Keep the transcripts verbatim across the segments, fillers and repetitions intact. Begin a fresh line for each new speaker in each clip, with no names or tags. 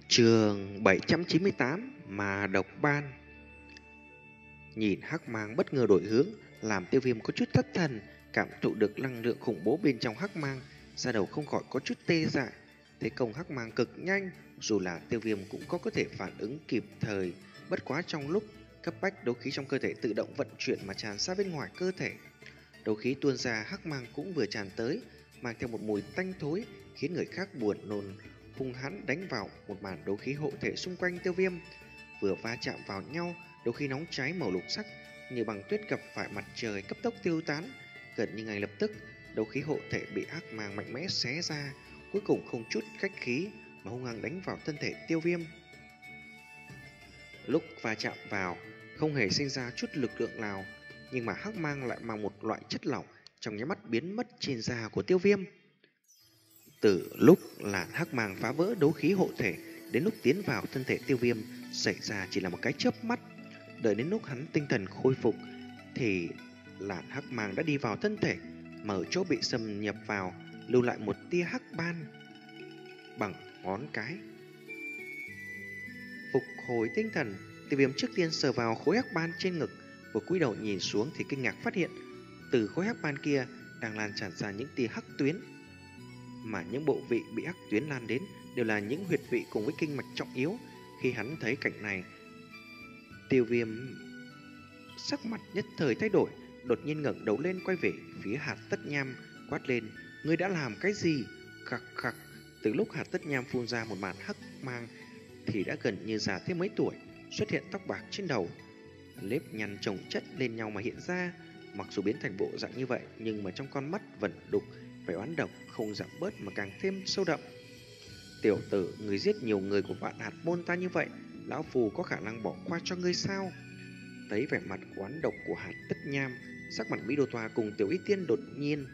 Chương bảy trăm chín mươi tám mà độc ban. Nhìn hắc mang bất ngờ đổi hướng, làm Tiêu Viêm có chút thất thần, cảm thụ được năng lượng khủng bố bên trong hắc mang, da đầu không khỏi có chút tê dại. Thế công hắc mang cực nhanh, dù là Tiêu Viêm cũng có có thể phản ứng kịp thời, bất quá trong lúc cấp bách đấu khí trong cơ thể tự động vận chuyển mà tràn ra bên ngoài cơ thể. Đấu khí tuôn ra, hắc mang cũng vừa tràn tới, mang theo một mùi tanh thối, khiến người khác buồn nôn, hung hãn đánh vào một màn đấu khí hộ thể xung quanh Tiêu Viêm. Vừa va chạm vào nhau, đấu khí nóng cháy màu lục sắc như băng tuyết gặp phải mặt trời cấp tốc tiêu tán. Gần như ngay lập tức, đấu khí hộ thể bị hắc mang mạnh mẽ xé ra, cuối cùng không chút khách khí mà hung hăng đánh vào thân thể Tiêu Viêm. Lúc va chạm vào, không hề sinh ra chút lực lượng nào, nhưng mà hắc mang lại mang một loại chất lỏng trong nháy mắt biến mất trên da của Tiêu Viêm. Từ lúc làn hắc mang phá vỡ đấu khí hộ thể đến lúc tiến vào thân thể Tiêu Viêm xảy ra chỉ là một cái chớp mắt. Đợi đến lúc hắn tinh thần khôi phục thì làn hắc mang đã đi vào thân thể, mà ở chỗ bị xâm nhập vào lưu lại một tia hắc ban bằng ngón cái. Phục hồi tinh thần, Tiêu Viêm trước tiên sờ vào khối hắc ban trên ngực, vừa cúi đầu nhìn xuống thì kinh ngạc phát hiện từ khối hắc ban kia đang lan tràn ra những tia hắc tuyến, mà những bộ vị bị hắc tuyến lan đến đều là những huyệt vị cùng với kinh mạch trọng yếu. Khi hắn thấy cảnh này, Tiêu Viêm sắc mặt nhất thời thay đổi, đột nhiên ngẩng đầu lên quay về phía Hạt Tất Nham, quát lên: "Ngươi đã làm cái gì?" Khặc khặc. Từ lúc Hạt Tất Nham phun ra một màn hắc mang thì đã gần như già thêm mấy tuổi, xuất hiện tóc bạc trên đầu, nếp nhăn chồng chất lên nhau mà hiện ra. Mặc dù biến thành bộ dạng như vậy, nhưng mà trong con mắt vẫn đục vẻ oán độc không giảm bớt mà càng thêm sâu đậm. "Tiểu tử, người giết nhiều người của vạn hạt môn ta như vậy, lão phù có khả năng bỏ qua cho ngươi sao?" Thấy vẻ mặt oán độc của Hạt Tất Nham, sắc mặt Mỹ Đô Toa cùng Tiểu Y Tiên đột nhiên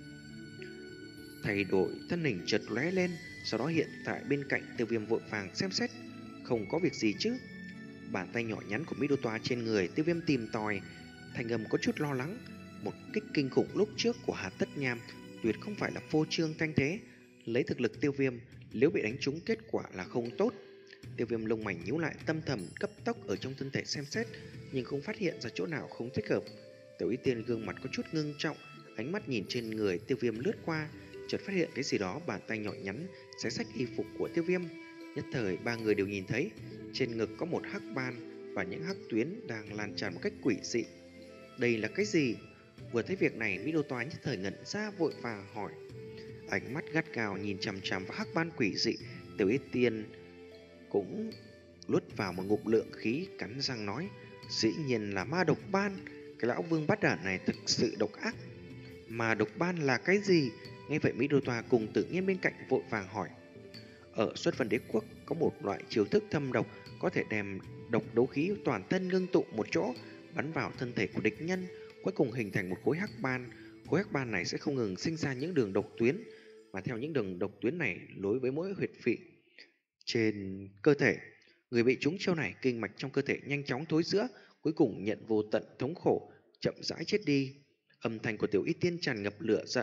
thay đổi, thân hình chợt lóe lên, sau đó hiện tại bên cạnh Tiêu Viêm vội vàng xem xét. "Không có việc gì chứ?" Bàn tay nhỏ nhắn của Mỹ Đô Toa trên người Tiêu Viêm tìm tòi, thành âm có chút lo lắng. Một kích kinh khủng lúc trước của Hạt Tất Nham tuyệt không phải là phô trương thanh thế. Lấy thực lực Tiêu Viêm, nếu bị đánh trúng kết quả là không tốt. Tiêu Viêm lông mày nhíu lại, tâm thầm cấp tốc ở trong thân thể xem xét, nhưng không phát hiện ra chỗ nào không thích hợp. Tiểu Y Tiên gương mặt có chút ngưng trọng, ánh mắt nhìn trên người Tiêu Viêm lướt qua, chợt phát hiện cái gì đó, bàn tay nhỏ nhắn xé xách y phục của Tiêu Viêm. Nhất thời ba người đều nhìn thấy trên ngực có một hắc ban và những hắc tuyến đang lan tràn một cách quỷ dị. Đây là cái gì? Vừa thấy việc này, Mỹ Đô Toa nhất thời ngẩn ra, vội vàng hỏi. Ánh mắt gắt gao nhìn chằm chằm vào hắc ban quỷ dị. Tiểu Y Tiên cũng luốt vào một ngụm lượng khí, cắn răng nói: "Dĩ nhiên là ma độc ban. Cái lão vương bát đản này thực sự độc ác." "Ma độc ban là cái gì?" Nghe vậy Mỹ Đô Toa cùng Tự Nhiên bên cạnh vội vàng hỏi. Ở Xuất Vân Đế Quốc có một loại chiêu thức thâm độc, có thể đem độc đấu khí toàn thân ngưng tụ một chỗ, bắn vào thân thể của địch nhân, cuối cùng hình thành một khối hắc ban. Khối hắc ban này sẽ không ngừng sinh ra những đường độc tuyến, mà theo những đường độc tuyến này nối với mỗi huyệt vị trên cơ thể. Người bị trúng chiêu này, kinh mạch trong cơ thể nhanh chóng thối rữa, cuối cùng nhận vô tận thống khổ, chậm rãi chết đi. Âm thanh của Tiểu Y Tiên tràn ngập lửa giận.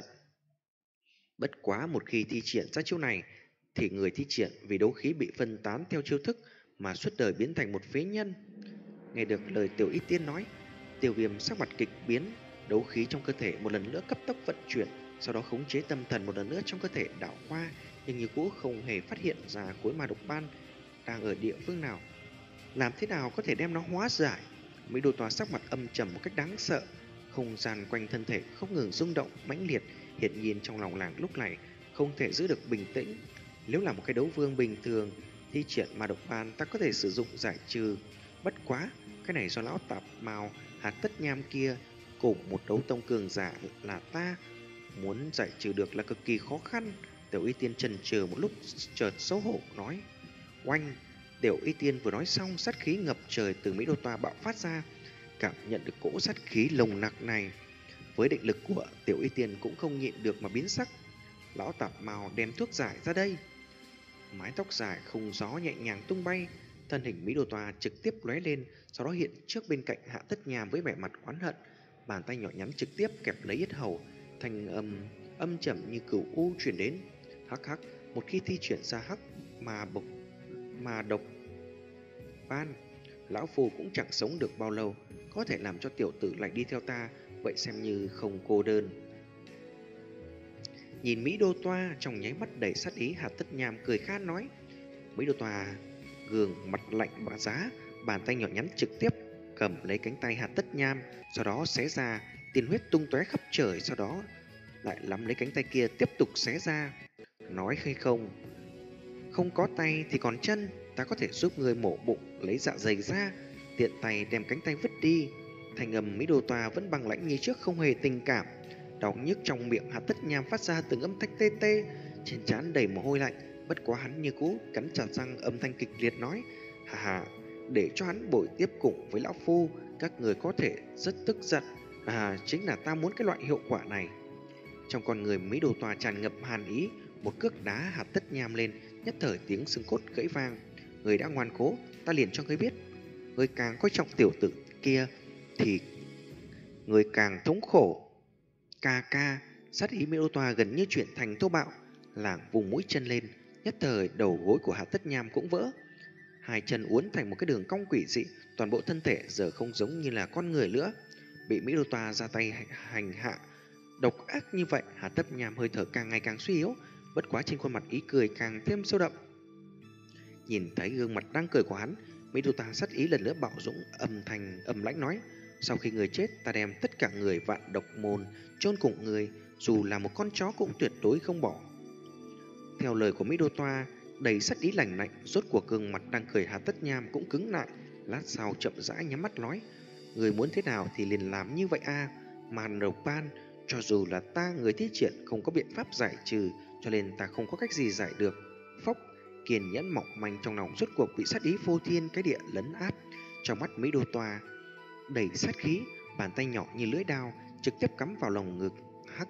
Bất quá một khi thi triển ra chiêu này thì người thi triển vì đấu khí bị phân tán theo chiêu thức mà suốt đời biến thành một phế nhân. Nghe được lời Tiểu Y Tiên nói, Tiêu Viêm sắc mặt kịch biến, đấu khí trong cơ thể một lần nữa cấp tốc vận chuyển, sau đó khống chế tâm thần một lần nữa trong cơ thể đảo qua, nhưng như cũ không hề phát hiện ra khối ma độc ban đang ở địa phương nào. Làm thế nào có thể đem nó hóa giải? Mỹ Đô Toa sắc mặt âm trầm một cách đáng sợ, không gian quanh thân thể không ngừng rung động mãnh liệt, hiện nhiên trong lòng làng lúc này không thể giữ được bình tĩnh. Nếu là một cái đấu vương bình thường, thi triển ma độc ban ta có thể sử dụng giải trừ, bất quá cái này do lão tạp mao Hạt Tất Nham kia cùng một đấu tông cường giả là ta, muốn giải trừ được là cực kỳ khó khăn. Tiểu Y Tiên chần chừ một lúc, chợt xấu hổ nói. Oanh! Tiểu Y Tiên vừa nói xong, sát khí ngập trời từ Mỹ Đô Toa bạo phát ra. Cảm nhận được cỗ sát khí lồng nặc này, với định lực của Tiểu Y Tiên cũng không nhịn được mà biến sắc. Lão tạp mao đem thuốc giải ra đây. Mái tóc dài không gió nhẹ nhàng tung bay, thân hình Mỹ Đô Toa trực tiếp lóe lên, sau đó hiện trước bên cạnh Hạ Tất Nham với vẻ mặt oán hận, bàn tay nhỏ nhắn trực tiếp kẹp lấy yết hầu, thanh âm âm trầm như cửu u truyền đến. Hắc hắc, một khi thi triển ra hắc mà bộc mà độc ban, lão phu cũng chẳng sống được bao lâu, có thể làm cho tiểu tử lại đi theo ta, vậy xem như không cô đơn. Nhìn Mỹ Đô Toa trong nháy mắt đầy sát ý, Hạt Tất Nham cười khan nói. Mỹ Đô Toa gương mặt lạnh bá giá, bàn tay nhỏ nhắn trực tiếp cầm lấy cánh tay Hạt Tất Nham, sau đó xé ra, tiên huyết tung tóe khắp trời, sau đó lại nắm lấy cánh tay kia tiếp tục xé ra. Nói hay không, không có tay thì còn chân, ta có thể giúp người mổ bụng, lấy dạ dày ra, tiện tay đem cánh tay vứt đi. Thành âm Mỹ Đô Toa vẫn bằng lãnh như trước, không hề tình cảm. Đau nhức trong miệng Hạt Tất Nham phát ra từng âm thanh tê tê, trên trán đầy mồ hôi lạnh. Bất quá hắn như cũ cắn chặt răng, âm thanh kịch liệt nói: hà hà, để cho hắn bồi tiếp cùng với lão phu, các người có thể rất tức giận. À, chính là ta muốn cái loại hiệu quả này. Trong con người Mỹ Đô Toa tràn ngập hàn ý, một cước đá Hạt Tất Nham lên, nhất thời tiếng xương cốt gãy vang. Người đã ngoan cố, ta liền cho ngươi biết, người càng coi trọng tiểu tử kia thì người càng thống khổ. Ca ca, sát ý Mỹ Đô Toa gần như chuyển thành thô bạo, lảng vùng mũi chân lên, nhất thời đầu gối của Hạt Tất Nham cũng vỡ. Hai chân uốn thành một cái đường cong quỷ dị, toàn bộ thân thể giờ không giống như là con người nữa. Bị Mỹ Đô Toa ra tay hành hạ độc ác như vậy, Hạt Tất Nham hơi thở càng ngày càng suy yếu, bất quá trên khuôn mặt ý cười càng thêm sâu đậm. Nhìn thấy gương mặt đang cười của hắn, Mỹ Đô Toa sát ý lần nữa bạo dũng, âm thanh âm lãnh nói: sau khi người chết, ta đem tất cả người vạn độc môn chôn cùng người, dù là một con chó cũng tuyệt đối không bỏ. Theo lời của Mỹ Đô Toa đầy sát ý lạnh lạnh, rốt cuộc gương mặt đang cười Hạt Tất Nham cũng cứng lại, lát sau chậm rãi nhắm mắt nói: người muốn thế nào thì liền làm như vậy a. À, màn độc ban, cho dù là ta người thi triển không có biện pháp giải trừ, cho nên ta không có cách gì giải được. Phốc, kiên nhẫn mỏng manh trong lòng rốt cuộc bị sát ý vô thiên cái địa lấn áp. Trong mắt Mỹ Đô Toa đầy sát khí, bàn tay nhỏ như lưỡi dao trực tiếp cắm vào lồng ngực hắc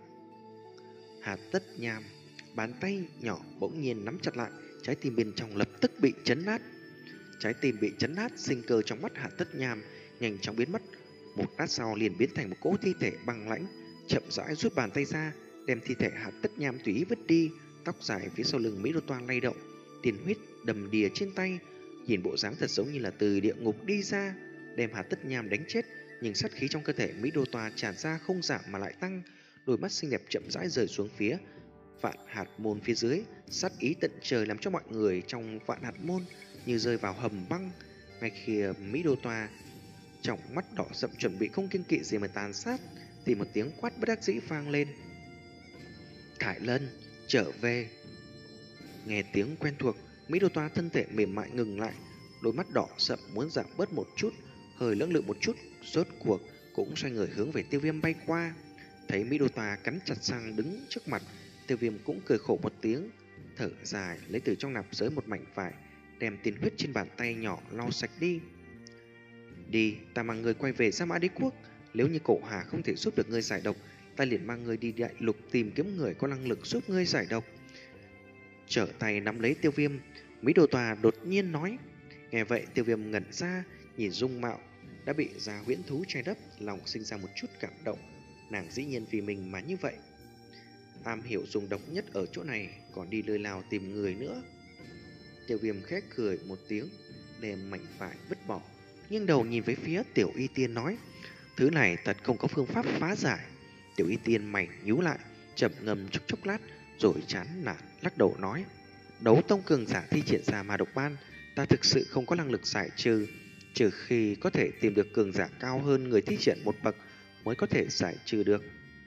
Hạt Tất Nham. Bàn tay nhỏ bỗng nhiên nắm chặt lại, trái tim bên trong lập tức bị chấn nát. Trái tim bị chấn nát, sinh cơ trong mắt Hạt Tất Nham nhanh chóng biến mất. Một lát sau liền biến thành một cỗ thi thể băng lãnh, chậm rãi rút bàn tay ra, đem thi thể Hạt Tất Nham tùy ý vứt đi. Tóc dài phía sau lưng Mỹ Đô Toa lay động, tiền huyết đầm đìa trên tay, nhìn bộ dáng thật giống như là từ địa ngục đi ra, đem Hạt Tất Nham đánh chết. Nhưng sát khí trong cơ thể Mỹ Đô Toa tràn ra không giảm mà lại tăng, đôi mắt xinh đẹp chậm rãi rời xuống phía Vạn Hạt Môn phía dưới, sát ý tận trời làm cho mọi người trong Vạn Hạt Môn như rơi vào hầm băng. Ngay khi Mỹ Đô Toa trong mắt đỏ sậm chuẩn bị không kiêng kỵ gì mà tàn sát, thì một tiếng quát bất đắc dĩ vang lên: Thải Lân, trở về! Nghe tiếng quen thuộc, Mỹ Đô Toa thân thể mềm mại ngừng lại, đôi mắt đỏ sậm muốn giảm bớt một chút, hơi lưỡng lự một chút, rốt cuộc cũng xoay người hướng về Tiêu Viêm bay qua. Thấy Mỹ Đô Toa cắn chặt răng đứng trước mặt, Tiêu Viêm cũng cười khổ một tiếng, thở dài lấy từ trong nạp giới một mảnh vải, đem tiền huyết trên bàn tay nhỏ lau sạch đi. Đi, ta mang người quay về Sa Mã Đế Quốc. Nếu như Cổ Hà không thể giúp được ngươi giải độc, ta liền mang người đi đại lục tìm kiếm người có năng lực giúp ngươi giải độc. Trở tay nắm lấy Tiêu Viêm, Mỹ Đô Toa đột nhiên nói. Nghe vậy Tiêu Viêm ngẩn ra, nhìn dung mạo đã bị già huyễn thú che đắp, lòng sinh ra một chút cảm động. Nàng dĩ nhiên vì mình mà như vậy. Am hiểu dùng độc nhất ở chỗ này, còn đi lơi lao tìm người nữa. Tiêu Viêm khẽ cười một tiếng, đem mảnh vải vứt bỏ, nghiêng đầu nhìn về phía Tiểu Y Tiên nói: thứ này thật không có phương pháp phá giải. Tiểu Y Tiên mày nhíu lại, chậm ngâm chốc chốc lát, rồi chán nản lắc đầu nói: đấu tông cường giả thi triển ra ma độc ban, ta thực sự không có năng lực giải trừ, trừ khi có thể tìm được cường giả cao hơn người thi triển một bậc mới có thể giải trừ được.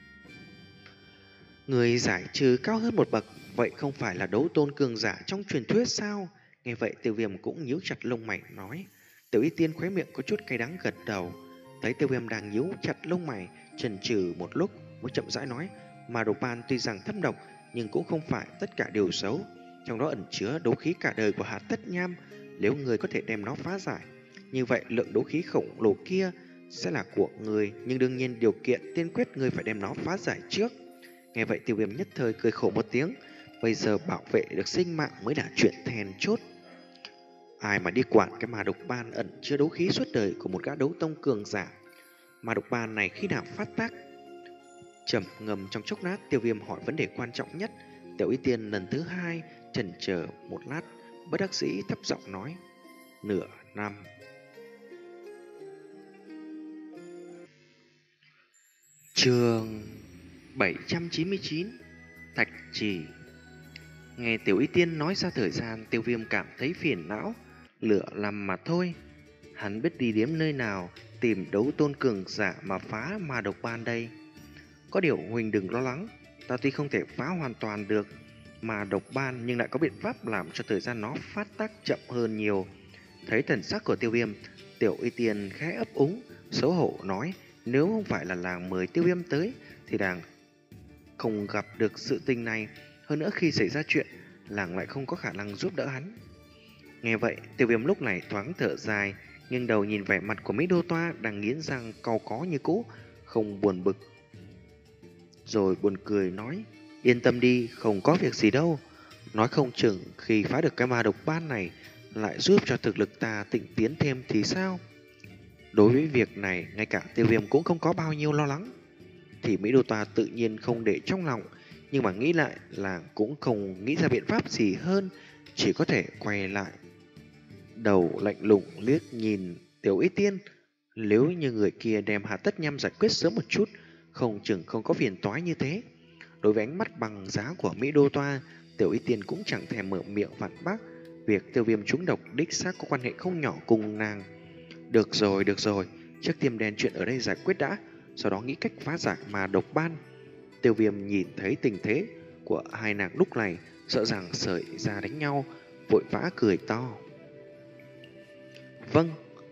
Người giải trừ cao hơn một bậc, vậy không phải là đấu tôn cường giả trong truyền thuyết sao? Nghe vậy Tiêu Viêm cũng nhíu chặt lông mày nói. Tiểu Y Tiên khóe miệng có chút cay đắng gật đầu. Thấy Tiêu Viêm đang nhíu chặt lông mày, chần chừ một lúc mới chậm rãi nói: mà độc ban tuy rằng thâm độc, nhưng cũng không phải tất cả đều xấu, trong đó ẩn chứa đấu khí cả đời của Hạt Tất Nham. Nếu người có thể đem nó phá giải, như vậy lượng đấu khí khổng lồ kia sẽ là của người, nhưng đương nhiên điều kiện tiên quyết người phải đem nó phá giải trước. Nghe vậy Tiêu Viêm nhất thời cười khổ một tiếng. Bây giờ bảo vệ được sinh mạng mới là chuyện then chốt. Ai mà đi quản cái ma độc ban ẩn chứa đấu khí suốt đời của một gã đấu tông cường giả. Ma độc ban này khi nào phát tác? Trầm ngầm trong chốc lát, Tiêu Viêm hỏi vấn đề quan trọng nhất. Tiểu Y Tiên lần thứ hai chần chờ một lát bất đắc dĩ thấp giọng nói. Nửa năm. Chương bảy trăm chín mươi chín. Thạch Trì. Nghe Tiểu Y Tiên nói ra thời gian, Tiêu Viêm cảm thấy phiền não. Lửa lầm mà thôi. Hắn biết đi đến nơi nào tìm đấu tôn cường giả mà phá ma độc ban đây. Có điều Huỳnh đừng lo lắng, ta tuy không thể phá hoàn toàn được mà độc ban nhưng lại có biện pháp làm cho thời gian nó phát tác chậm hơn nhiều. Thấy thần sắc của Tiêu Viêm, Tiểu Y Tiên khẽ ấp úng, xấu hổ nói nếu không phải là làng mời Tiêu Viêm tới thì làng không gặp được sự tình này. Hơn nữa khi xảy ra chuyện, làng lại không có khả năng giúp đỡ hắn. Nghe vậy, Tiêu Viêm lúc này thoáng thở dài, nghiêng đầu nhìn vẻ mặt của Mỹ Đô Toa đang nghiến răng cau có như cũ, không buồn bực. Rồi buồn cười nói, yên tâm đi, không có việc gì đâu. Nói không chừng khi phá được cái ma độc ban này lại giúp cho thực lực ta tịnh tiến thêm thì sao? Đối với việc này, ngay cả Tiêu Viêm cũng không có bao nhiêu lo lắng. Thì Mỹ Đô Toa tự nhiên không để trong lòng, nhưng mà nghĩ lại là cũng không nghĩ ra biện pháp gì hơn, chỉ có thể quay lại đầu lạnh lùng liếc nhìn Tiểu Y Tiên. Nếu như người kia đem Hà Tất Nham giải quyết sớm một chút, không chừng không có phiền toái như thế. Đối với ánh mắt bằng giá của Mỹ Đô Toa, Tiểu Y Tiên cũng chẳng thèm mở miệng phản bác. Việc Tiêu Viêm trúng độc đích xác có quan hệ không nhỏ cùng nàng. Được rồi, được rồi, trước tiên đem chuyện ở đây giải quyết đã, sau đó nghĩ cách phá giải mà độc ban. Tiêu Viêm nhìn thấy tình thế của hai nàng lúc này, sợ rằng sợi ra đánh nhau, vội vã cười to. Vâng.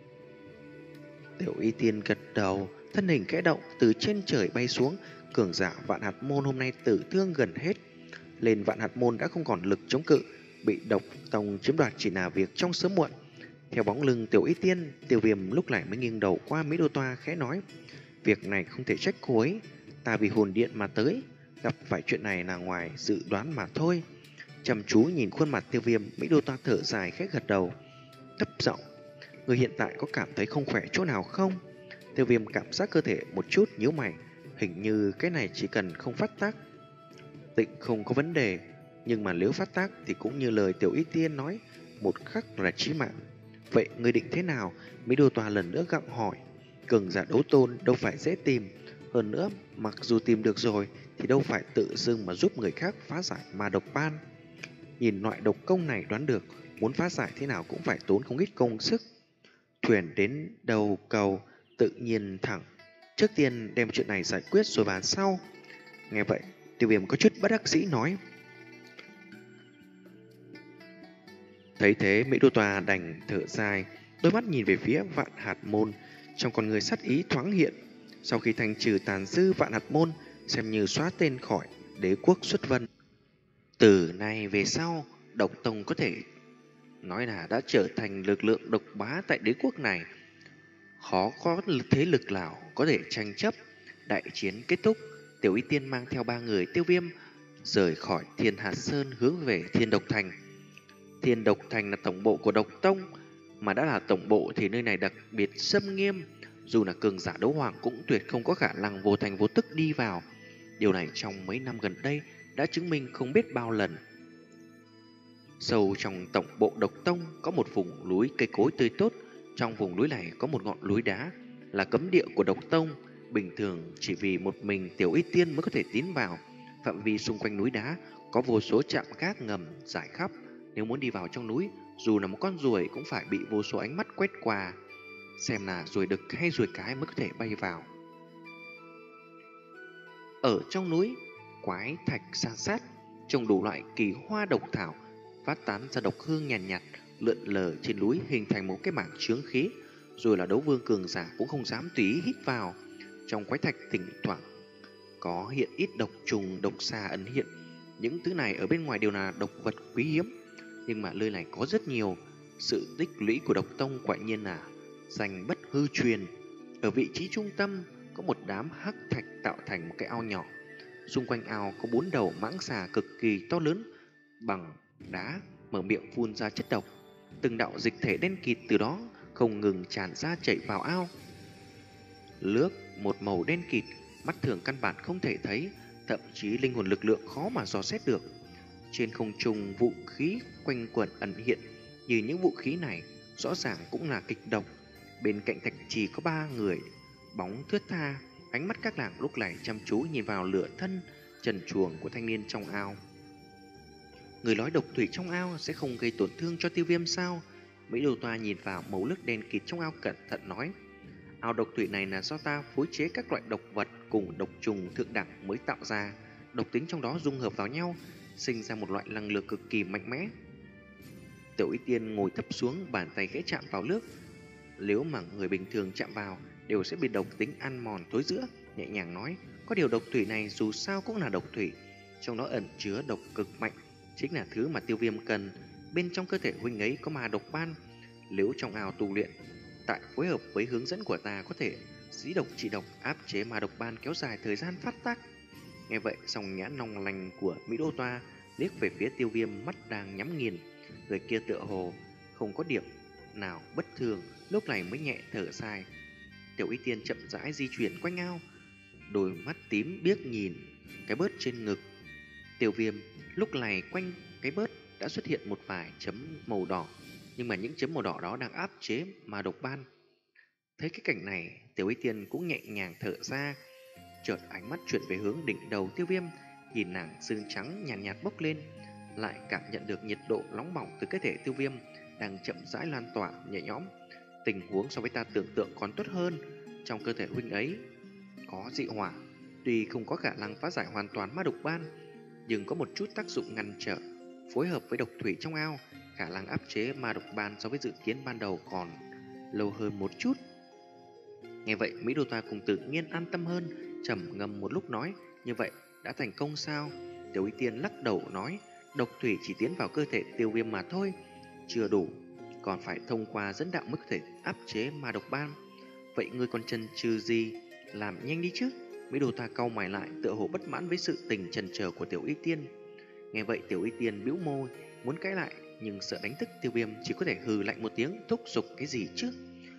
Tiểu Y Tiên gật đầu, thân hình khẽ động, từ trên trời bay xuống. Cường giả Vạn Hạt Môn hôm nay tử thương gần hết. Lên Vạn Hạt Môn đã không còn lực chống cự, bị độc tông chiếm đoạt chỉ là việc trong sớm muộn. Theo bóng lưng Tiểu Y Tiên, Tiêu Viêm lúc này mới nghiêng đầu qua Mỹ Đô Toa khẽ nói, việc này không thể trách cô ấy, ta vì hồn điện mà tới, gặp phải chuyện này là ngoài dự đoán mà thôi. Chăm chú nhìn khuôn mặt Tiêu Viêm, Mỹ Đô Toa thở dài khẽ gật đầu, thấp giọng, người hiện tại có cảm thấy không khỏe chỗ nào không? Tiêu Viêm cảm giác cơ thể một chút nhíu mày, hình như cái này chỉ cần không phát tác tịnh không có vấn đề, nhưng mà nếu phát tác thì cũng như lời Tiểu Y Tiên nói, một khắc là chí mạng. Vậy ngươi định thế nào? Mỹ Đô Toa lần nữa gặng hỏi. Cường giả đấu tôn đâu phải dễ tìm, hơn nữa mặc dù tìm được rồi thì đâu phải tự dưng mà giúp người khác phá giải ma độc ban. Nhìn loại độc công này đoán được muốn phá giải thế nào cũng phải tốn không ít công sức. Thuyền đến đầu cầu tự nhiên thẳng, trước tiên đem chuyện này giải quyết rồi bàn sau. Nghe vậy, Tiêu Viêm có chút bất đắc dĩ nói. Thấy thế, Mỹ Đô Toa đành thở dài, đôi mắt nhìn về phía Vạn Hạt Môn, trong con người sát ý thoáng hiện. Sau khi thanh trừ tàn dư Vạn Hạt Môn, xem như xóa tên khỏi đế quốc xuất vân. Từ nay về sau, độc tông có thể nói là đã trở thành lực lượng độc bá tại đế quốc này. Khó có thế lực nào có thể tranh chấp. Đại chiến kết thúc, Tiểu Y Tiên mang theo ba người Tiêu Viêm rời khỏi Thiên Hạt Sơn hướng về Thiên Độc Thành. Thiên Độc Thành là tổng bộ của độc tông, mà đã là tổng bộ thì nơi này đặc biệt xâm nghiêm, dù là cường giả đấu hoàng cũng tuyệt không có khả năng vô thành vô tức đi vào. Điều này trong mấy năm gần đây đã chứng minh không biết bao lần. Sâu trong tổng bộ độc tông có một vùng núi cây cối tươi tốt. Trong vùng núi này có một ngọn núi đá là cấm địa của độc tông. Bình thường chỉ vì một mình Tiểu Y Tiên mới có thể tiến vào. Phạm vi xung quanh núi đá có vô số trạm gác ngầm rải khắp. Nếu muốn đi vào trong núi, dù là một con ruồi cũng phải bị vô số ánh mắt quét qua, xem là ruồi đực hay ruồi cái mới có thể bay vào. Ở trong núi, quái thạch san sát, trồng đủ loại kỳ hoa độc thảo, phát tán ra độc hương nhàn nhạt, nhạt, lượn lờ trên núi hình thành một cái mảng chướng khí, rồi là đấu vương cường giả cũng không dám tùy ý hít vào. Trong quái thạch thỉnh thoảng có hiện ít độc trùng, độc xà ẩn hiện. Những thứ này ở bên ngoài đều là độc vật quý hiếm, nhưng mà nơi này có rất nhiều. Sự tích lũy của độc tông quả nhiên là danh bất hư truyền. Ở vị trí trung tâm có một đám hắc thạch tạo thành một cái ao nhỏ. Xung quanh ao có bốn đầu mãng xà cực kỳ to lớn bằng đá, mở miệng phun ra chất độc. Từng đạo dịch thể đen kịt từ đó không ngừng tràn ra chảy vào ao. Nước một màu đen kịt, mắt thường căn bản không thể thấy, thậm chí linh hồn lực lượng khó mà dò xét được. Trên không trung vũ khí quanh quẩn ẩn hiện, như những vũ khí này rõ ràng cũng là kịch độc. Bên cạnh thạch trì có ba người bóng thướt tha, ánh mắt các nàng lúc này chăm chú nhìn vào lửa thân trần truồng của thanh niên trong ao. Người nói độc thủy trong ao sẽ không gây tổn thương cho Tiêu Viêm sao? Mỹ Đồ Toa nhìn vào màu nước đen kịt trong ao cẩn thận nói. Ao độc thủy này là do ta phối chế các loại độc vật cùng độc trùng thượng đẳng mới tạo ra. Độc tính trong đó dung hợp vào nhau, sinh ra một loại năng lượng cực kỳ mạnh mẽ. Tiểu Y Tiên ngồi thấp xuống, bàn tay khẽ chạm vào nước. Nếu mà người bình thường chạm vào đều sẽ bị độc tính ăn mòn thối rữa, nhẹ nhàng nói. Có điều độc thủy này dù sao cũng là độc thủy, trong đó ẩn chứa độc cực mạnh, chính là thứ mà Tiêu Viêm cần. Bên trong cơ thể huynh ấy có ma độc ban, nếu trong ao tu luyện, tại phối hợp với hướng dẫn của ta có thể dĩ độc trị độc, áp chế ma độc ban kéo dài thời gian phát tác. Nghe vậy, song nhãn long lanh của Mỹ Đô Toa liếc về phía Tiêu Viêm, mắt đang nhắm nghiền. Người kia tựa hồ không có điểm nào bất thường, lúc này mới nhẹ thở dài. Tiểu Y Tiên chậm rãi di chuyển quanh ao, đôi mắt tím biếc nhìn cái bớt trên ngực Tiêu Viêm. Lúc này quanh cái bớt đã xuất hiện một vài chấm màu đỏ, nhưng mà những chấm màu đỏ đó đang áp chế ma độc ban. Thấy cái cảnh này, Tiểu Y Tiên cũng nhẹ nhàng thở ra, chợt ánh mắt chuyển về hướng đỉnh đầu Tiêu Viêm, nhìn nàng xương trắng nhàn nhạt, nhạt bốc lên, lại cảm nhận được nhiệt độ nóng bỏng từ cơ thể Tiêu Viêm đang chậm rãi lan tỏa nhẹ nhõm. Tình huống so với ta tưởng tượng còn tốt hơn. Trong cơ thể huynh ấy có dị hỏa, tuy không có khả năng phá giải hoàn toàn ma độc ban, nhưng có một chút tác dụng ngăn trở, phối hợp với độc thủy trong ao, khả năng áp chế ma độc ban so với dự kiến ban đầu còn lâu hơn một chút. Nghe vậy, Mỹ Đô Toa cùng tự nhiên an tâm hơn, trầm ngâm một lúc nói, như vậy đã thành công sao? Tiểu Y Tiên lắc đầu nói, độc thủy chỉ tiến vào cơ thể Tiêu Viêm mà thôi, chưa đủ, còn phải thông qua dẫn đạo mới có thể áp chế ma độc ban. Vậy ngươi còn chần chừ gì, làm nhanh đi chứ? Mỹ Đô Toa cau mày lại, tựa hồ bất mãn với sự tình chần chờ của Tiểu Y Tiên. Nghe vậy, Tiểu Y Tiên bĩu môi muốn cãi lại, nhưng sợ đánh thức Tiêu Viêm, chỉ có thể hừ lạnh một tiếng, thúc giục cái gì chứ?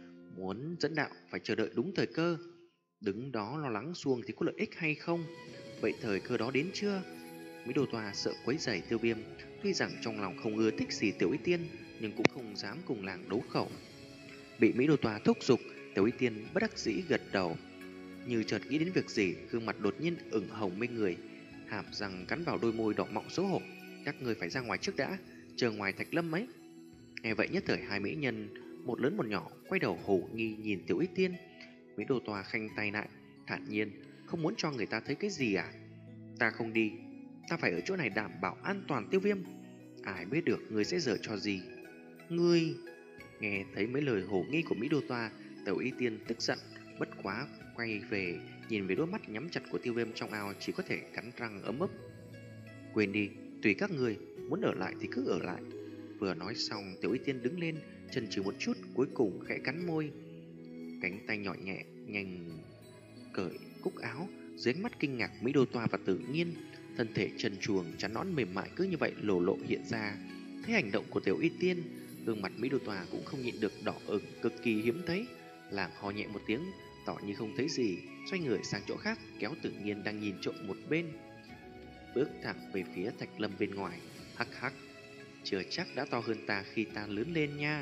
Muốn dẫn đạo phải chờ đợi đúng thời cơ, đứng đó lo lắng xuông thì có lợi ích hay không? Vậy thời cơ đó đến chưa? Mỹ Đô Toa sợ quấy rầy Tiêu Viêm, tuy rằng trong lòng không ưa thích gì Tiểu Y Tiên, nhưng cũng không dám cùng làng đấu khẩu. Bị Mỹ Đô Toa thúc giục, Tiểu Y Tiên bất đắc dĩ gật đầu, như chợt nghĩ đến việc gì, gương mặt đột nhiên ửng hồng mê người, hàm răng cắn vào đôi môi đỏ mọng xấu hổ. Các người phải ra ngoài trước đã, chờ ngoài Thạch Lâm ấy. Nghe vậy nhất thời hai mỹ nhân, một lớn một nhỏ, quay đầu hồ nghi nhìn Tiểu Y Tiên. Mỹ Đô Toa khanh tay lại, thản nhiên, không muốn cho người ta thấy cái gì à? Ta không đi, ta phải ở chỗ này đảm bảo an toàn Tiêu Viêm. Ai biết được người sẽ dở trò gì? Ngươi... Nghe thấy mấy lời hồ nghi của Mỹ Đô Toa, Tiểu Y Tiên tức giận, bất quá quay về nhìn về đôi mắt nhắm chặt của Tiêu Viêm trong ao, chỉ có thể cắn răng ấm ức. Quên đi, tùy các người, muốn ở lại thì cứ ở lại. Vừa nói xong, Tiểu Y Tiên đứng lên, chần chừ một chút, cuối cùng khẽ cắn môi, cánh tay nhỏ nhẹ nhanh cởi cúc áo. Dưới ánh mắt kinh ngạc Mỹ Đô Toa và tự nhiên, thân thể trần truồng chắn nõn mềm mại cứ như vậy lồ lộ hiện ra. Thấy hành động của Tiểu Y Tiên, gương mặt Mỹ Đô Toa cũng không nhịn được đỏ ửng cực kỳ hiếm thấy, làm ho nhẹ một tiếng, tỏ như không thấy gì, xoay người sang chỗ khác, kéo tự nhiên đang nhìn trộm một bên, bước thẳng về phía Thạch Lâm bên ngoài. Hắc hắc, chưa chắc đã to hơn ta khi ta lớn lên nha.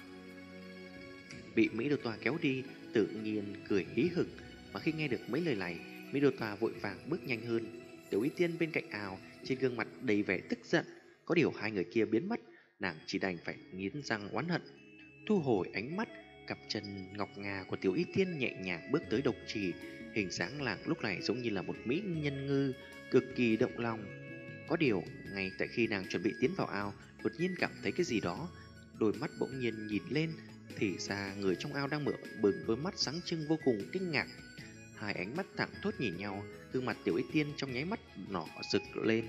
Bị Mỹ Đô Toa kéo đi, tự nhiên cười hí hửng, mà khi nghe được mấy lời này, Mỹ Đô Toa vội vàng bước nhanh hơn. Tiểu Y Tiên bên cạnh ào, trên gương mặt đầy vẻ tức giận, có điều hai người kia biến mất, nàng chỉ đành phải nghiến răng oán hận. Thu hồi ánh mắt, cặp chân ngọc ngà của Tiểu Y Tiên nhẹ nhàng bước tới độc trì, hình dáng làng lúc này giống như là một mỹ nhân ngư, cực kỳ động lòng. Có điều, ngay tại khi nàng chuẩn bị tiến vào ao, đột nhiên cảm thấy cái gì đó, đôi mắt bỗng nhiên nhìn lên, thì ra người trong ao đang mở bừng đôi mắt sáng trưng vô cùng kinh ngạc. Hai ánh mắt thẳng thốt nhìn nhau, gương mặt Tiểu Y Tiên trong nháy mắt nỏ rực lên.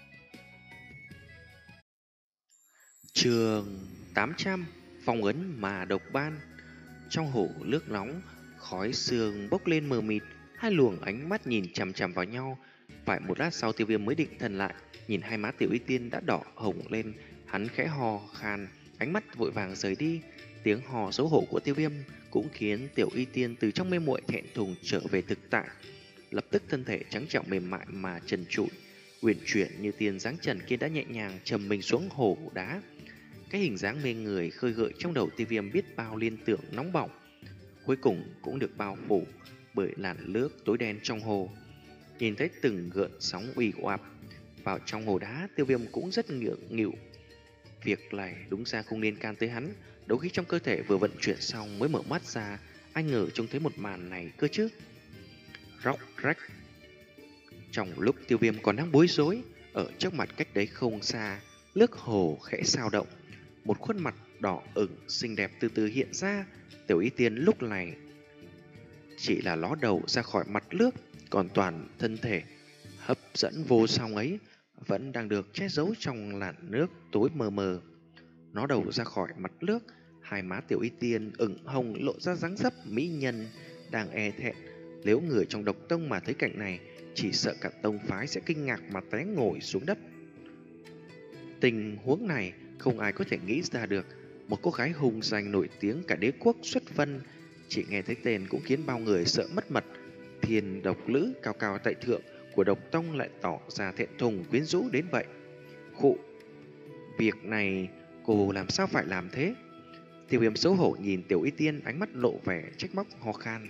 Chương tám trăm, phong ấn mà độc ban. Trong hồ nước nóng, khói sương bốc lên mờ mịt, hai luồng ánh mắt nhìn chằm chằm vào nhau. Phải một lát sau, Tiêu Viêm mới định thần lại, nhìn hai má Tiểu Y Tiên đã đỏ hồng lên, hắn khẽ hò khan, ánh mắt vội vàng rời đi. Tiếng hò xấu hổ của Tiêu Viêm cũng khiến Tiểu Y Tiên từ trong mê muội thẹn thùng trở về thực tại. Lập tức thân thể trắng trẻo mềm mại mà trần trụi, Uyển chuyển như tiên dáng trần kia đã nhẹ nhàng trầm mình xuống hồ đá. Cái hình dáng mê người khơi gợi trong đầu Tiêu Viêm biết bao liên tưởng nóng bỏng, cuối cùng cũng được bao phủ bởi làn nước tối đen trong hồ. Nhìn thấy từng gợn sóng uy oạp vào trong hồ đá, Tiêu Viêm cũng rất ngượng nghịu. Việc này đúng ra không nên can tới hắn. Đấu khí trong cơ thể vừa vận chuyển xong mới mở mắt ra, anh ngờ trông thấy một màn này cơ chứ. Róc rách. Trong lúc Tiêu Viêm còn đang bối rối, ở trước mặt cách đấy không xa, nước hồ khẽ sao động. Một khuôn mặt đỏ ửng xinh đẹp từ từ hiện ra. Tiểu Y Tiên lúc này chỉ là ló đầu ra khỏi mặt nước, còn toàn thân thể hấp dẫn vô song ấy vẫn đang được che giấu trong làn nước tối mờ mờ. Nó đầu ra khỏi mặt nước, hai má Tiểu Y Tiên ửng hồng lộ ra dáng dấp mỹ nhân đang e thẹn. Nếu người trong độc tông mà thấy cảnh này, chỉ sợ cả tông phái sẽ kinh ngạc mà té ngồi xuống đất. Tình huống này không ai có thể nghĩ ra được. Một cô gái hùng danh nổi tiếng cả đế quốc xuất vân, chỉ nghe thấy tên cũng khiến bao người sợ mất mật. Thiên độc lữ cao cao tại thượng của độc tông lại tỏ ra thẹn thùng quyến rũ đến vậy. Khụ, việc này cô làm sao phải làm thế? Tiêu Viêm xấu hổ nhìn Tiểu Y Tiên, ánh mắt lộ vẻ trách móc ho khan.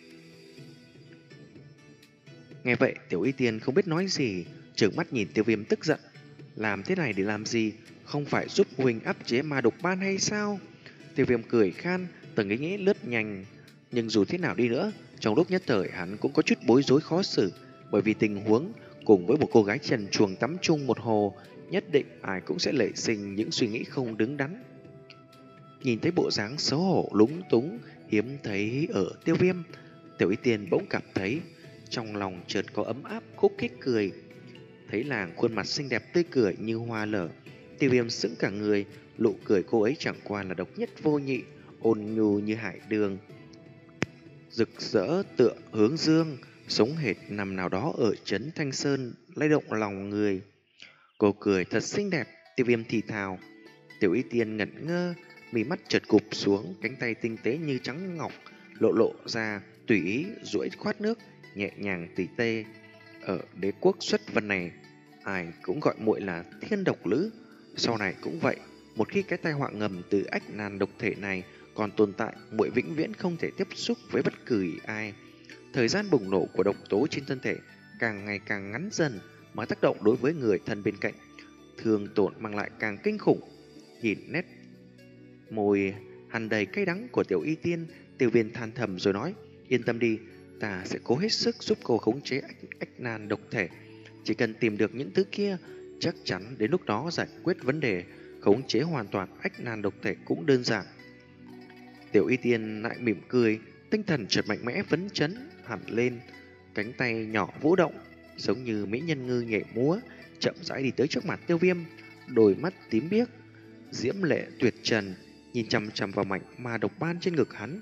Nghe vậy Tiểu Y Tiên không biết nói gì, trợn mắt nhìn Tiêu Viêm tức giận. Làm thế này để làm gì? Không phải giúp huynh áp chế ma độc ban hay sao? Tiêu Viêm cười khan, từng ý nghĩ lướt nhanh. Nhưng dù thế nào đi nữa, trong lúc nhất thời hắn cũng có chút bối rối khó xử, bởi vì tình huống cùng với một cô gái trần truồng tắm chung một hồ, nhất định ai cũng sẽ nảy sinh những suy nghĩ không đứng đắn. Nhìn thấy bộ dáng xấu hổ lúng túng hiếm thấy ở Tiêu Viêm, Tiểu Y Tiên bỗng cảm thấy trong lòng chợt có ấm áp khúc khích cười. Thấy làng khuôn mặt xinh đẹp tươi cười như hoa nở, Tiêu Viêm sững cả người. Nụ cười cô ấy chẳng qua là độc nhất vô nhị, ôn nhu như hải đường, rực rỡ tựa hướng dương, sống hệt nằm nào đó ở trấn Thanh Sơn, lay động lòng người. Cô cười thật xinh đẹp. Tiêu Viêm thì thào. Tiểu Y Tiên ngẩn ngơ, mí mắt chợt cụp xuống, cánh tay tinh tế như trắng ngọc lộ lộ ra, tùy ý duỗi khoát nước, nhẹ nhàng tỉ tê. Ở đế quốc xuất vân này, ai cũng gọi muội là thiên độc lữ. Sau này cũng vậy, một khi cái tai họa ngầm từ ách nan độc thể này còn tồn tại, muội vĩnh viễn không thể tiếp xúc với bất cứ ai. Thời gian bùng nổ của độc tố trên thân thể càng ngày càng ngắn dần, mà tác động đối với người thân bên cạnh, thương tổn mang lại càng kinh khủng. Nhìn nét môi hằn đầy cay đắng của Tiểu Y Tiên, Tiêu Viêm than thầm rồi nói: Yên tâm đi, ta sẽ cố hết sức giúp cô khống chế ách, ách nan độc thể. Chỉ cần tìm được những thứ kia, chắc chắn đến lúc đó giải quyết vấn đề khống chế hoàn toàn ách nan độc thể cũng đơn giản. Tiểu Y Tiên lại mỉm cười, tinh thần chợt mạnh mẽ phấn chấn hẳn lên, cánh tay nhỏ vũ động, giống như mỹ nhân ngư nhảy múa, chậm rãi đi tới trước mặt Tiêu Viêm, đôi mắt tím biếc, diễm lệ tuyệt trần, nhìn chằm chằm vào mảnh ma độc ban trên ngực hắn.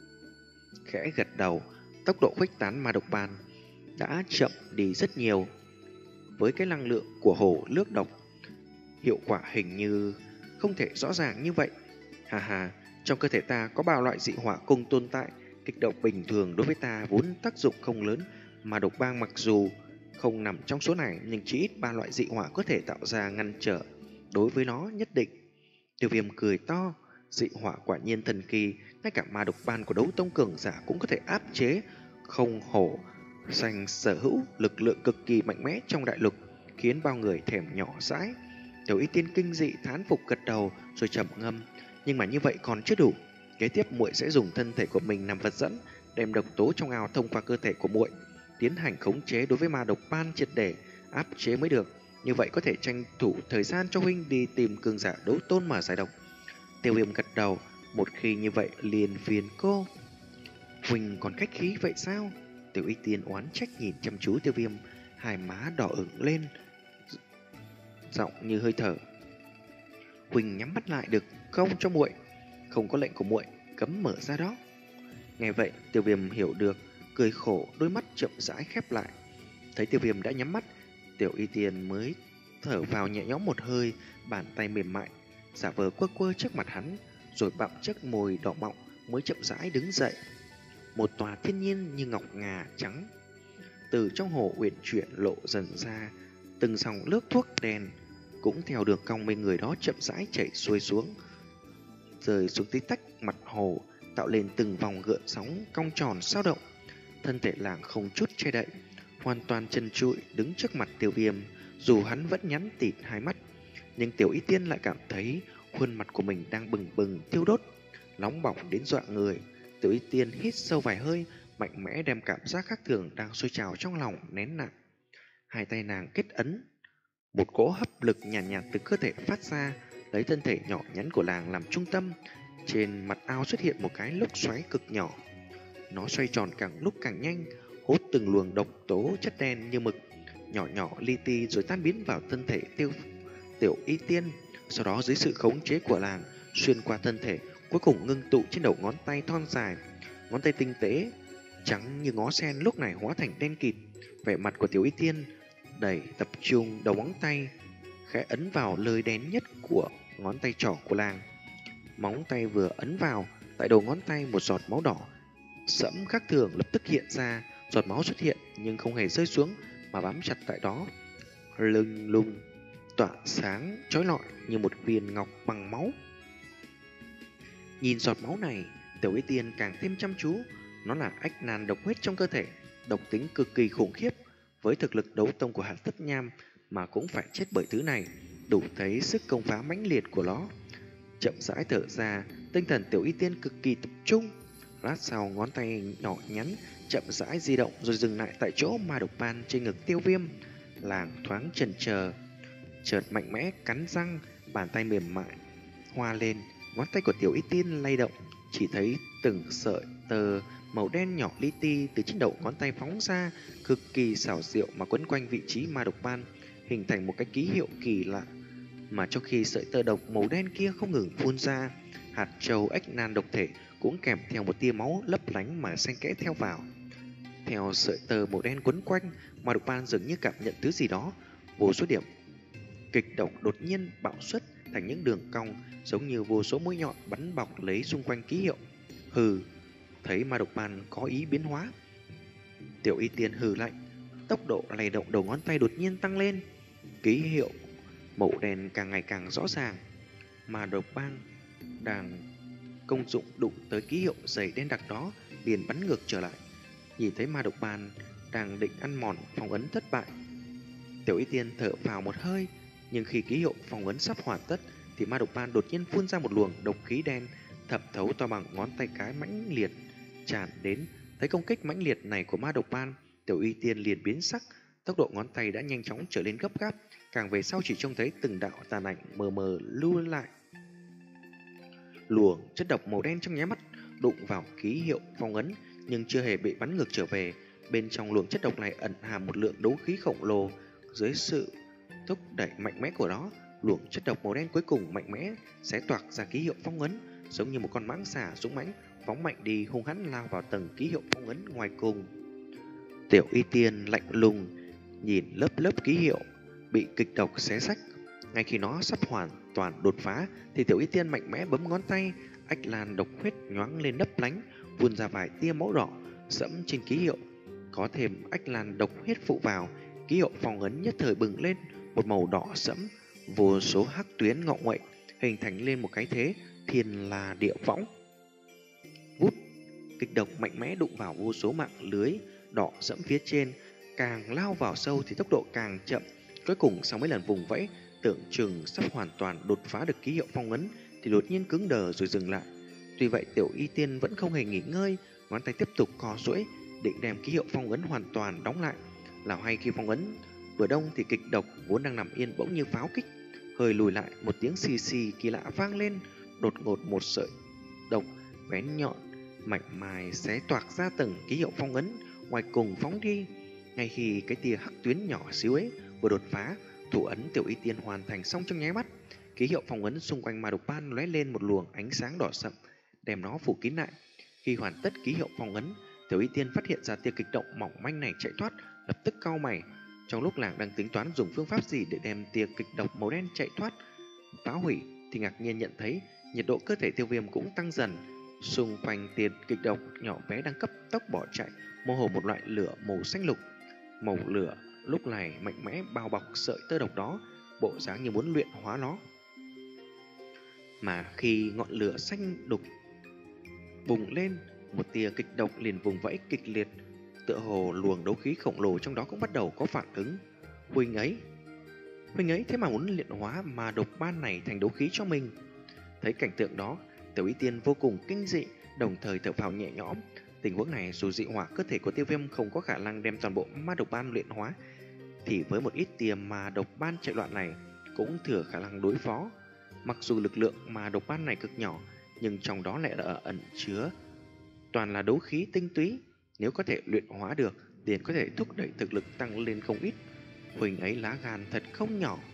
Khẽ gật đầu, tốc độ khuếch tán ma độc ban đã chậm đi rất nhiều. Với cái năng lượng của hồ nước độc, hiệu quả hình như không thể rõ ràng như vậy. Hà hà, trong cơ thể ta có bao loại dị hỏa cùng tồn tại, kịch độc bình thường đối với ta vốn tác dụng không lớn, mà độc bang mặc dù không nằm trong số này, nhưng chỉ ít ba loại dị hỏa có thể tạo ra ngăn trở đối với nó nhất định. Tiêu Viêm cười to, dị hỏa quả nhiên thần kỳ, ngay cả ma độc ban của đấu tông cường giả cũng có thể áp chế. Không hổ danh sở hữu lực lượng cực kỳ mạnh mẽ trong đại lục, khiến bao người thèm nhỏ dãi. Tiểu Y Tiên kinh dị thán phục gật đầu rồi trầm ngâm. Nhưng mà như vậy còn chưa đủ. Kế tiếp muội sẽ dùng thân thể của mình làm vật dẫn, đem độc tố trong ao thông qua cơ thể của muội, tiến hành khống chế đối với ma độc ban triệt để áp chế mới được. Như vậy có thể tranh thủ thời gian cho huynh đi tìm cường giả đấu tôn mà giải độc. Tiêu Viêm gật đầu. Một khi như vậy liền phiền cô. Huynh còn khách khí vậy sao? Tiểu Y Tiên oán trách nhìn chăm chú Tiêu Viêm, hai má đỏ ửng lên, giọng như hơi thở. Huynh nhắm mắt lại được không cho muội? Không có lệnh của muội cấm mở ra đó. Nghe vậy Tiêu Viêm hiểu được, cười khổ, đôi mắt chậm rãi khép lại. Thấy Tiêu Viêm đã nhắm mắt, Tiểu Y Tiên mới thở vào nhẹ nhõm một hơi, bàn tay mềm mại giả vờ quơ quơ trước mặt hắn, rồi bặm chiếc môi đỏ mọng mới chậm rãi đứng dậy. Một tòa thiên nhiên như ngọc ngà trắng từ trong hồ uyển chuyển lộ dần ra, từng dòng nước thuốc đen cũng theo đường cong bên người đó chậm rãi chảy xuôi xuống, rơi xuống tí tách mặt hồ, tạo lên từng vòng gợn sóng cong tròn sao động. Thân thể làng không chút che đậy, hoàn toàn trần trụi đứng trước mặt Tiêu Viêm. Dù hắn vẫn nhắm tịt hai mắt, nhưng Tiểu Y Tiên lại cảm thấy khuôn mặt của mình đang bừng bừng thiêu đốt, nóng bỏng đến dọa người. Tiểu Y Tiên hít sâu vài hơi, mạnh mẽ đem cảm giác khác thường đang sôi trào trong lòng nén nặng. Hai tay nàng kết ấn, một cỗ hấp lực nhàn nhạt, nhạt từ cơ thể phát ra, lấy thân thể nhỏ nhắn của nàng làm trung tâm. Trên mặt ao xuất hiện một cái lốc xoáy cực nhỏ. Nó xoay tròn càng lúc càng nhanh, hút từng luồng độc tố chất đen như mực, nhỏ nhỏ li ti rồi tan biến vào thân thể tiêu Tiểu Y Tiên. Sau đó dưới sự khống chế của nàng, xuyên qua thân thể, cuối cùng ngưng tụ trên đầu ngón tay thon dài. Ngón tay tinh tế, trắng như ngó sen lúc này hóa thành đen kịt. Vẻ mặt của Tiểu Y Tiên đầy tập trung, đầu ngón tay khẽ ấn vào lời đen nhất của ngón tay trỏ của nàng. Móng tay vừa ấn vào, tại đầu ngón tay một giọt máu đỏ sẫm khác thường lập tức hiện ra. Giọt máu xuất hiện nhưng không hề rơi xuống mà bám chặt tại đó, lưng lung tỏa sáng chói lọi như một viên ngọc bằng máu. Nhìn giọt máu này, Tiểu Y Tiên càng thêm chăm chú. Nó là ách nan độc huyết trong cơ thể, độc tính cực kỳ khủng khiếp. Với thực lực đấu tông của Hạt Tất Nham mà cũng phải chết bởi thứ này, đủ thấy sức công phá mãnh liệt của nó. Chậm rãi thở ra, tinh thần Tiểu Y Tiên cực kỳ tập trung. Lát sau, ngón tay nhỏ nhắn chậm rãi di động rồi dừng lại tại chỗ ma độc ban trên ngực Tiêu Viêm. Làng thoáng chần chờ, chợt mạnh mẽ cắn răng, bàn tay mềm mại hoa lên, ngón tay của Tiểu Y Tiên lay động, chỉ thấy từng sợi tơ màu đen nhỏ li ti từ trên đầu ngón tay phóng ra, cực kỳ xảo diệu mà quấn quanh vị trí ma độc ban, hình thành một cái ký hiệu kỳ lạ. Mà trong khi sợi tơ độc màu đen kia không ngừng phun ra, hạt châu ách nan độc thể cũng kèm theo một tia máu lấp lánh mà xen kẽ theo vào. Theo sợi tơ màu đen quấn quanh, ma độc ban dường như cảm nhận thứ gì đó, vô số điểm kịch độc đột nhiên bạo xuất thành những đường cong giống như vô số mũi nhọn bắn bọc lấy xung quanh ký hiệu. Hừ, thấy ma độc ban có ý biến hóa, Tiểu Y Tiên hừ lạnh, tốc độ lay động đầu ngón tay đột nhiên tăng lên, ký hiệu màu đen càng ngày càng rõ ràng. Ma độc ban đang công dụng đụng tới ký hiệu dày đen đặc đó liền bắn ngược trở lại. Nhìn thấy ma độc ban đang định ăn mòn phong ấn thất bại, Tiểu Y Tiên thở phào một hơi. Nhưng khi ký hiệu phong ấn sắp hoàn tất thì ma độc ban đột nhiên phun ra một luồng độc khí đen thẩm thấu to bằng ngón tay cái mãnh liệt tràn đến. Thấy công kích mãnh liệt này của ma độc ban, Tiểu Y Tiên liền biến sắc, tốc độ ngón tay đã nhanh chóng trở lên gấp gáp, càng về sau chỉ trông thấy từng đạo tàn ảnh mờ mờ lưu lại. Luồng chất độc màu đen trong nháy mắt đụng vào ký hiệu phong ấn nhưng chưa hề bị bắn ngược trở về. Bên trong luồng chất độc này ẩn hàm một lượng đấu khí khổng lồ. Dưới sự thúc đẩy mạnh mẽ của nó, luồng chất độc màu đen cuối cùng mạnh mẽ xé toạc ra ký hiệu phong ấn, giống như một con mãng xà dũng mãnh phóng mạnh đi, hung hãn lao vào tầng ký hiệu phong ấn ngoài cùng. Tiểu Y Tiên lạnh lùng nhìn lớp lớp ký hiệu bị kịch độc xé rách. Ngay khi nó sắp hoàn toàn đột phá thì Tiểu Y Tiên mạnh mẽ bấm ngón tay, ách lan độc huyết nhoáng lên lấp lánh, vươn ra vài tia máu đỏ sẫm trên ký hiệu. Có thêm ách lan độc huyết phụ vào, ký hiệu phong ấn nhất thời bừng lên một màu đỏ sẫm, vô số hắc tuyến ngọ nguậy hình thành lên một cái thế thiên la địa võng. Vút, kịch độc mạnh mẽ đụng vào vô số mạng lưới đỏ sẫm phía trên, càng lao vào sâu thì tốc độ càng chậm. Cuối cùng sau mấy lần vùng vẫy, tưởng chừng sắp hoàn toàn đột phá được ký hiệu phong ấn thì đột nhiên cứng đờ rồi dừng lại. Tuy vậy Tiểu Y Tiên vẫn không hề nghỉ ngơi, ngón tay tiếp tục co duỗi định đem ký hiệu phong ấn hoàn toàn đóng lại. Lào hay khi phong ấn vừa đông thì kịch độc vốn đang nằm yên bỗng như pháo kích, hơi lùi lại, một tiếng xì xì kỳ lạ vang lên. Đột ngột một sợi độc bén nhọn mảnh mai xé toạc ra tầng ký hiệu phong ấn ngoài cùng phóng đi. Ngay khi cái tia hắc tuyến nhỏ xíu ấy vừa đột phá, thủ ấn Tiểu Y Tiên hoàn thành xong trong nháy mắt. Ký hiệu phong ấn xung quanh ma độc ban lóe lên một luồng ánh sáng đỏ sậm, đem nó phủ kín lại. Khi hoàn tất ký hiệu phong ấn, Tiểu Y Tiên phát hiện ra tia kịch động mỏng manh này chạy thoát, lập tức cau mày. Trong lúc nàng đang tính toán dùng phương pháp gì để đem tia kịch độc màu đen chạy thoát phá hủy thì ngạc nhiên nhận thấy nhiệt độ cơ thể Tiêu Viêm cũng tăng dần. Xung quanh tia kịch độc nhỏ bé đang cấp tốc bỏ chạy, mơ hồ một loại lửa màu xanh lục. Màu lửa lúc này mạnh mẽ bao bọc sợi tơ độc đó, bộ dáng như muốn luyện hóa nó. Mà khi ngọn lửa xanh đục bùng lên, một tia kịch độc liền vùng vẫy kịch liệt, tựa hồ luồng đấu khí khổng lồ trong đó cũng bắt đầu có phản ứng. Huynh ấy, huynh ấy thế mà muốn luyện hóa mà độc ban này thành đấu khí cho mình. Thấy cảnh tượng đó, Tiểu Y Tiên vô cùng kinh dị, đồng thời thở phào nhẹ nhõm. Tình huống này dù dị hỏa cơ thể của Tiêu Viêm không có khả năng đem toàn bộ ma độc ban luyện hóa, thì với một ít tiềm ma độc ban chạy loạn này cũng thừa khả năng đối phó. Mặc dù lực lượng ma độc ban này cực nhỏ, nhưng trong đó lại đã ẩn chứa toàn là đấu khí tinh túy. Nếu có thể luyện hóa được, liền có thể thúc đẩy thực lực tăng lên không ít. Huynh ấy lá gan thật không nhỏ.